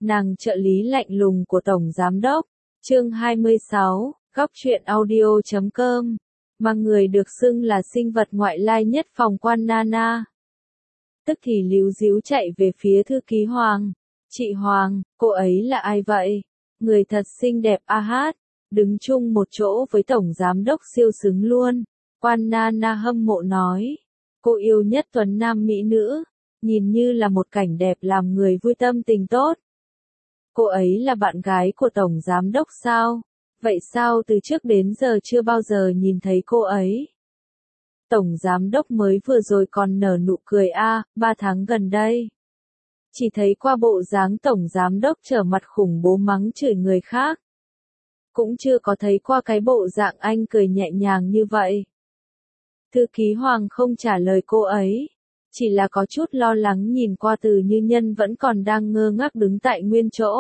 Nàng trợ lý lạnh lùng của Tổng Giám Đốc. Chương 26, Góc truyện audio.com. Mà người được xưng là sinh vật ngoại lai nhất phòng quan Nana. Tức thì líu díu chạy về phía thư ký Hoàng. Chị Hoàng, cô ấy là ai vậy? Người thật xinh đẹp a hát. Đứng chung một chỗ với Tổng Giám Đốc siêu xứng luôn. Quan Nana hâm mộ nói. Cô yêu nhất tuấn nam mỹ nữ. Nhìn như là một cảnh đẹp làm người vui tâm tình tốt. Cô ấy là bạn gái của Tổng Giám Đốc sao? Vậy sao từ trước đến giờ chưa bao giờ nhìn thấy cô ấy? Tổng Giám Đốc mới vừa rồi còn nở nụ cười 3 tháng gần đây. Chỉ thấy qua bộ dáng Tổng Giám Đốc trở mặt khủng bố mắng chửi người khác. Cũng chưa có thấy qua cái bộ dạng anh cười nhẹ nhàng như vậy. Thư ký Hoàng không trả lời cô ấy. Chỉ là có chút lo lắng nhìn qua Từ Như Nhân vẫn còn đang ngơ ngác đứng tại nguyên chỗ.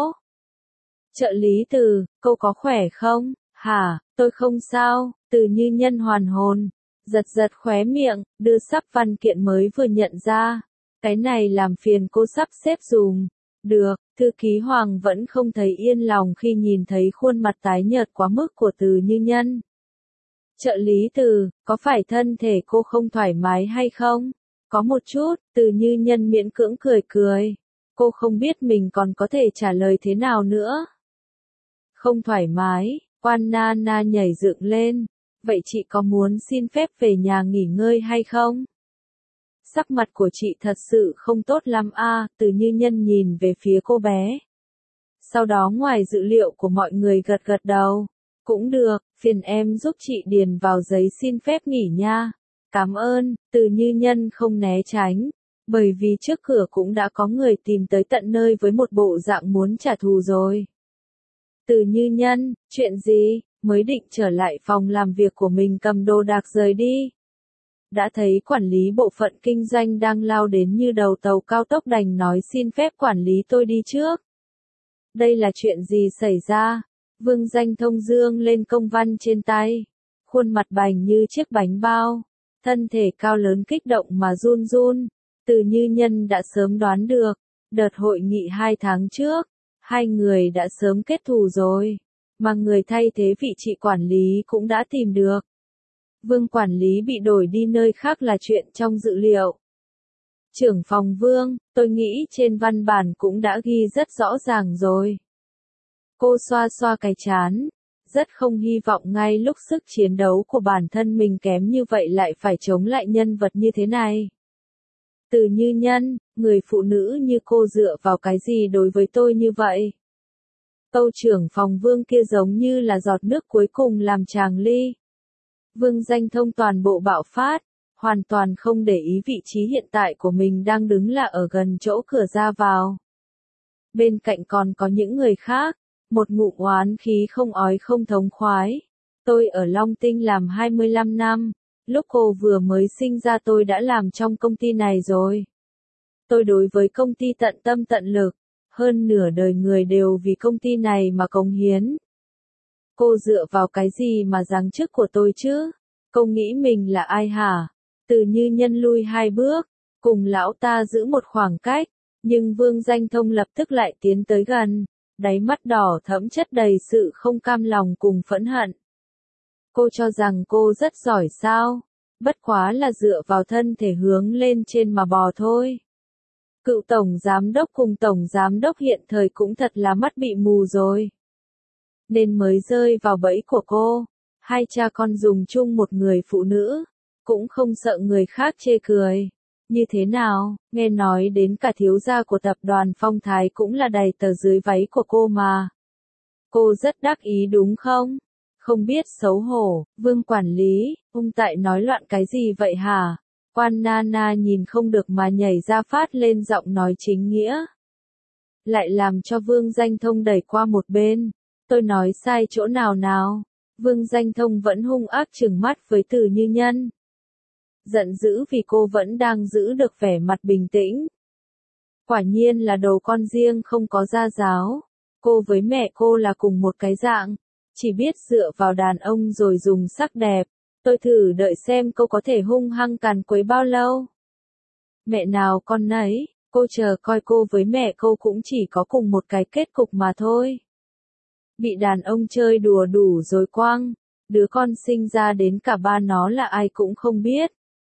Trợ lý Từ, cô có khỏe không? Hả, tôi không sao. Từ Như Nhân hoàn hồn, giật giật khóe miệng, đưa sắp văn kiện mới vừa nhận ra. Cái này làm phiền cô sắp xếp dùm. Được, thư ký Hoàng vẫn không thấy yên lòng khi nhìn thấy khuôn mặt tái nhợt quá mức của Từ Như Nhân. Trợ lý Từ, có phải thân thể cô không thoải mái hay không? Có một chút, Từ Như Nhân miễn cưỡng cười cười. Cô không biết mình còn có thể trả lời thế nào nữa. Không thoải mái, Quan Nana nhảy dựng lên. Vậy chị có muốn xin phép về nhà nghỉ ngơi hay không? Sắc mặt của chị thật sự không tốt lắm Từ Như Nhân nhìn về phía cô bé. Sau đó ngoài dự liệu của mọi người gật gật đầu. Cũng được, phiền em giúp chị điền vào giấy xin phép nghỉ nha. Cảm ơn, Từ Như Nhân không né tránh. Bởi vì trước cửa cũng đã có người tìm tới tận nơi với một bộ dạng muốn trả thù rồi. Từ Như Nhân, chuyện gì? Mới định trở lại phòng làm việc của mình cầm đồ đạc rời đi. Đã thấy quản lý bộ phận kinh doanh đang lao đến như đầu tàu cao tốc đành nói xin phép quản lý tôi đi trước. Đây là chuyện gì xảy ra? Vương Danh Thông dương lên công văn trên tay. Khuôn mặt bành như chiếc bánh bao. Thân thể cao lớn kích động mà run run. Từ Như Nhân đã sớm đoán được. Đợt hội nghị 2 tháng trước. Hai người đã sớm kết thù rồi. Mà người thay thế vị trí quản lý cũng đã tìm được. Vương quản lý bị đổi đi nơi khác là chuyện trong dự liệu. Trưởng phòng Vương, tôi nghĩ trên văn bản cũng đã ghi rất rõ ràng rồi. Cô xoa xoa cái trán. Rất không hy vọng ngay lúc sức chiến đấu của bản thân mình kém như vậy lại phải chống lại nhân vật như thế này. Từ Như Nhân, người phụ nữ như cô dựa vào cái gì đối với tôi như vậy? Câu trưởng phòng Vương kia giống như là giọt nước cuối cùng làm tràng ly. Vương Danh Thông toàn bộ bạo phát, hoàn toàn không để ý vị trí hiện tại của mình đang đứng là ở gần chỗ cửa ra vào. Bên cạnh còn có những người khác, một ngụm oán khí không ói không thống khoái. Tôi ở Long Tinh làm 25 năm, lúc cô vừa mới sinh ra tôi đã làm trong công ty này rồi. Tôi đối với công ty tận tâm tận lực, hơn nửa đời người đều vì công ty này mà cống hiến. Cô dựa vào cái gì mà giáng chức của tôi chứ? Cô nghĩ mình là ai hả? Từ Như Nhân lui 2 bước, cùng lão ta giữ một khoảng cách, nhưng Vương Danh Thông lập tức lại tiến tới gần, đáy mắt đỏ thẫm chất đầy sự không cam lòng cùng phẫn hận. Cô cho rằng cô rất giỏi sao? Bất quá là dựa vào thân thể hướng lên trên mà bò thôi. Cựu Tổng Giám Đốc cùng Tổng Giám Đốc hiện thời cũng thật là mắt bị mù rồi. Nên mới rơi vào bẫy của cô. Hai cha con dùng chung một người phụ nữ, cũng không sợ người khác chê cười. Như thế nào, nghe nói đến cả thiếu gia của tập đoàn Phong Thái cũng là đầy tờ dưới váy của cô mà. Cô rất đắc ý đúng không? Không biết xấu hổ, Vương quản lý, ông tại nói loạn cái gì vậy hả? Quan Nana nhìn không được mà nhảy ra phát lên giọng nói chính nghĩa. Lại làm cho Vương Danh Thông đẩy qua một bên. Tôi nói sai chỗ nào nào? Vương Danh Thông vẫn hung ác trừng mắt với Từ Như Nhân. Giận dữ vì cô vẫn đang giữ được vẻ mặt bình tĩnh. Quả nhiên là đồ con riêng không có gia giáo. Cô với mẹ cô là cùng một cái dạng. Chỉ biết dựa vào đàn ông rồi dùng sắc đẹp. Tôi thử đợi xem cô có thể hung hăng càn quấy bao lâu. Mẹ nào con nấy, Cô chờ coi cô với mẹ cô cũng chỉ có cùng một cái kết cục mà thôi. Bị đàn ông chơi đùa đủ rồi quăng, đứa con sinh ra đến cả ba nó là ai cũng không biết.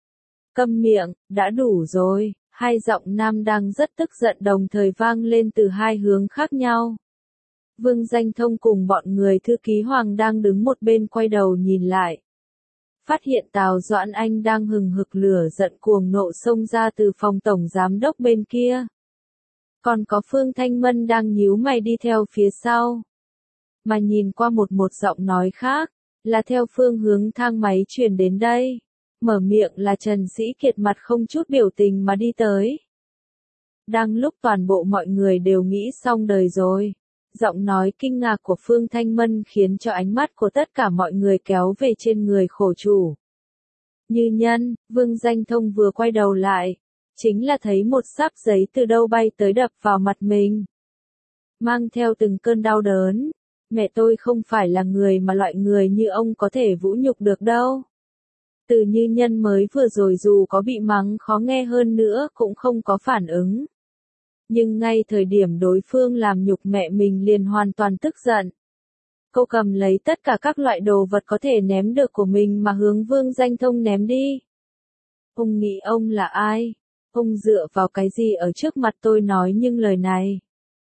Câm miệng, đã đủ rồi, hai giọng nam đang rất tức giận đồng thời vang lên từ hai hướng khác nhau. Vương Danh Thông cùng bọn người thư ký Hoàng đang đứng một bên quay đầu nhìn lại. Phát hiện Tào Doãn Anh đang hừng hực lửa giận cuồng nộ xông ra từ phòng tổng giám đốc bên kia. Còn có Phương Thanh Mân đang nhíu mày đi theo phía sau. Mà nhìn qua một giọng nói khác, là theo phương hướng thang máy truyền đến đây. Mở miệng là Trần Sĩ Kiệt mặt không chút biểu tình mà đi tới. Đang lúc toàn bộ mọi người đều nghĩ xong đời rồi. Giọng nói kinh ngạc của Phương Thanh Mân khiến cho ánh mắt của tất cả mọi người kéo về trên người khổ chủ. Như Nhân, Vương Danh Thông vừa quay đầu lại, chính là thấy một sáp giấy từ đâu bay tới đập vào mặt mình. Mang theo từng cơn đau đớn, mẹ tôi không phải là người mà loại người như ông có thể vũ nhục được đâu. Từ Như Nhân mới vừa rồi dù có bị mắng khó nghe hơn nữa cũng không có phản ứng. Nhưng ngay thời điểm đối phương làm nhục mẹ mình liền hoàn toàn tức giận. Cô cầm lấy tất cả các loại đồ vật có thể ném được của mình mà hướng Vương Danh Thông ném đi. Ông nghĩ ông là ai? Ông dựa vào cái gì ở trước mặt tôi nói những lời này?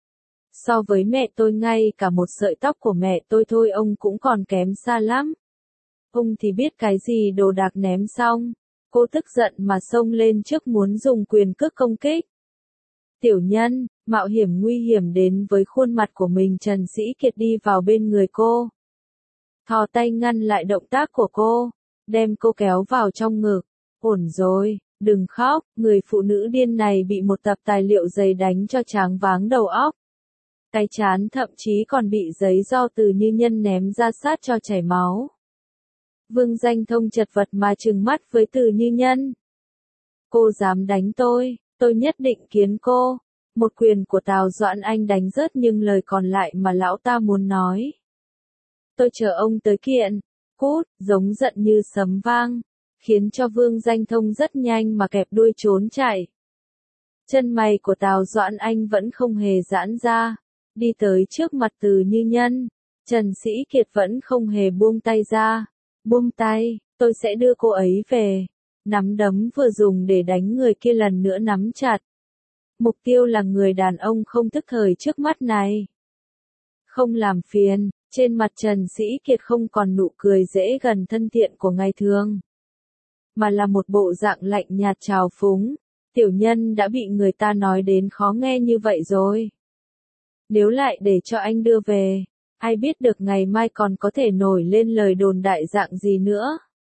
So với mẹ tôi ngay cả một sợi tóc của mẹ tôi thôi ông cũng còn kém xa lắm. Ông thì biết cái gì đồ đạc ném xong. Cô tức giận mà xông lên trước muốn dùng quyền cước công kích. Tiểu Nhân, mạo hiểm nguy hiểm đến với khuôn mặt của mình Trần Sĩ Kiệt đi vào bên người cô. Thò tay ngăn lại động tác của cô, đem cô kéo vào trong ngực. Ổn rồi, đừng khóc, người phụ nữ điên này bị một tập tài liệu dày đánh cho choáng váng đầu óc. Cái trán thậm chí còn bị giấy do Từ Như Nhân ném ra sát cho chảy máu. Vương Danh Thông chật vật mà trừng mắt với Từ Như Nhân. Cô dám đánh tôi nhất định kiến cô. Một quyền của Tào Doãn Anh đánh rớt nhưng lời còn lại mà lão ta muốn nói. Tôi chờ ông tới kiện, cút, giống giận như sấm vang, khiến cho Vương Danh Thông rất nhanh mà kẹp đuôi trốn chạy. Chân mày của Tào Doãn Anh vẫn không hề giãn ra, đi tới trước mặt Từ Như Nhân, Trần Sĩ Kiệt vẫn không hề buông tay ra. Buông tay, tôi sẽ đưa cô ấy về. Nắm đấm vừa dùng để đánh người kia lần nữa nắm chặt. Mục tiêu là người đàn ông không thức thời trước mắt này. Không làm phiền, trên mặt Trần Sĩ Kiệt không còn nụ cười dễ gần thân thiện của ngày thường. Mà là một bộ dạng lạnh nhạt trào phúng. Tiểu Nhân đã bị người ta nói đến khó nghe như vậy rồi. Nếu lại để cho anh đưa về, ai biết được ngày mai còn có thể nổi lên lời đồn đại dạng gì nữa.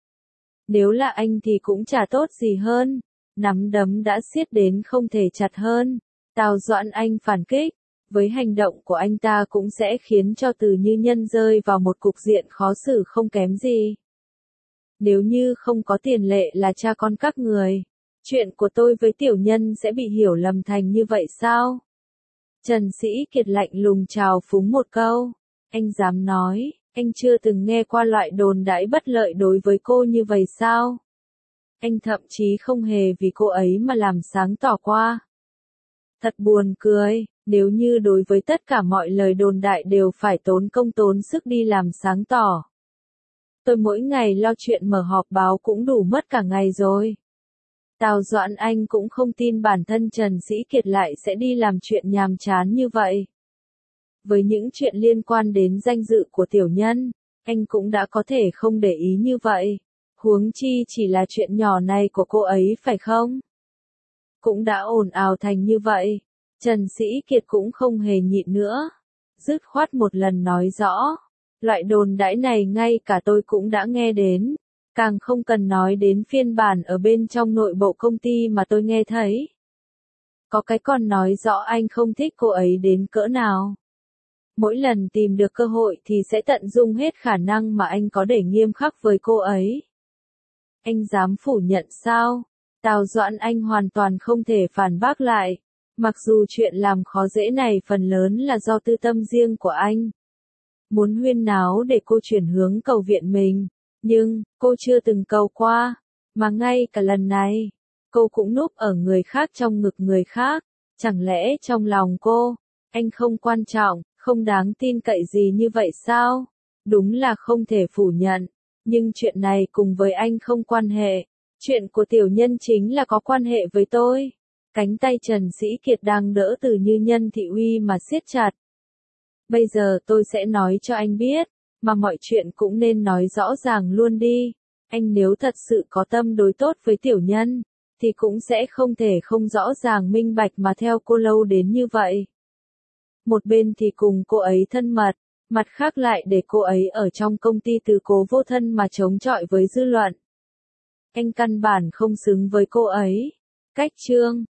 Nếu là anh thì cũng chả tốt gì hơn. Nắm đấm đã siết đến không thể chặt hơn. Tào Doãn Anh phản kích. Với hành động của anh ta cũng sẽ khiến cho Từ Như Nhân rơi vào một cục diện khó xử không kém gì. Nếu như không có Tiền Lệ là cha con các người, chuyện của tôi với Tiểu Nhân sẽ bị hiểu lầm thành như vậy sao? Trần Sĩ Kiệt lạnh lùng trào phúng một câu. Anh dám nói, anh chưa từng nghe qua loại đồn đãi bất lợi đối với cô như vậy sao? Anh thậm chí không hề vì cô ấy mà làm sáng tỏ qua. Thật buồn cười, nếu như đối với tất cả mọi lời đồn đại đều phải tốn công tốn sức đi làm sáng tỏ. Tôi mỗi ngày lo chuyện mở họp báo cũng đủ mất cả ngày rồi. Tào Doãn Anh cũng không tin bản thân Trần Sĩ Kiệt lại sẽ đi làm chuyện nhàm chán như vậy. Với những chuyện liên quan đến danh dự của Tiểu Nhân, anh cũng đã có thể không để ý như vậy. Huống chi chỉ là chuyện nhỏ này của cô ấy phải không? Cũng đã ồn ào thành như vậy. Trần Sĩ Kiệt cũng không hề nhịn nữa. Dứt khoát một lần nói rõ. Loại đồn đãi này ngay cả tôi cũng đã nghe đến. Càng không cần nói đến phiên bản ở bên trong nội bộ công ty mà tôi nghe thấy. Có cái còn nói rõ anh không thích cô ấy đến cỡ nào. Mỗi lần tìm được cơ hội thì sẽ tận dụng hết khả năng mà anh có để nghiêm khắc với cô ấy. Anh dám phủ nhận sao? Tào Doãn Anh hoàn toàn không thể phản bác lại. Mặc dù chuyện làm khó dễ này phần lớn là do tư tâm riêng của anh. Muốn huyên náo để cô chuyển hướng cầu viện mình. Nhưng, cô chưa từng cầu qua. Mà ngay cả lần này, cô cũng núp ở người khác trong ngực người khác. Chẳng lẽ trong lòng cô, anh không quan trọng, không đáng tin cậy gì như vậy sao? Đúng là không thể phủ nhận. Nhưng chuyện này cùng với anh không quan hệ. Chuyện của tiểu nhân chính là có quan hệ với tôi. Cánh tay Trần Sĩ Kiệt đang đỡ từ Như Nhân Thị Uy mà siết chặt. Bây giờ tôi sẽ nói cho anh biết, mà mọi chuyện cũng nên nói rõ ràng luôn đi. Anh nếu thật sự có tâm đối tốt với tiểu nhân, thì cũng sẽ không thể không rõ ràng minh bạch mà theo cô lâu đến như vậy. Một bên thì cùng cô ấy thân mật, mặt khác lại để cô ấy ở trong công ty từ cố vô thân mà chống chọi với dư luận. Anh căn bản không xứng với cô ấy. Cách chương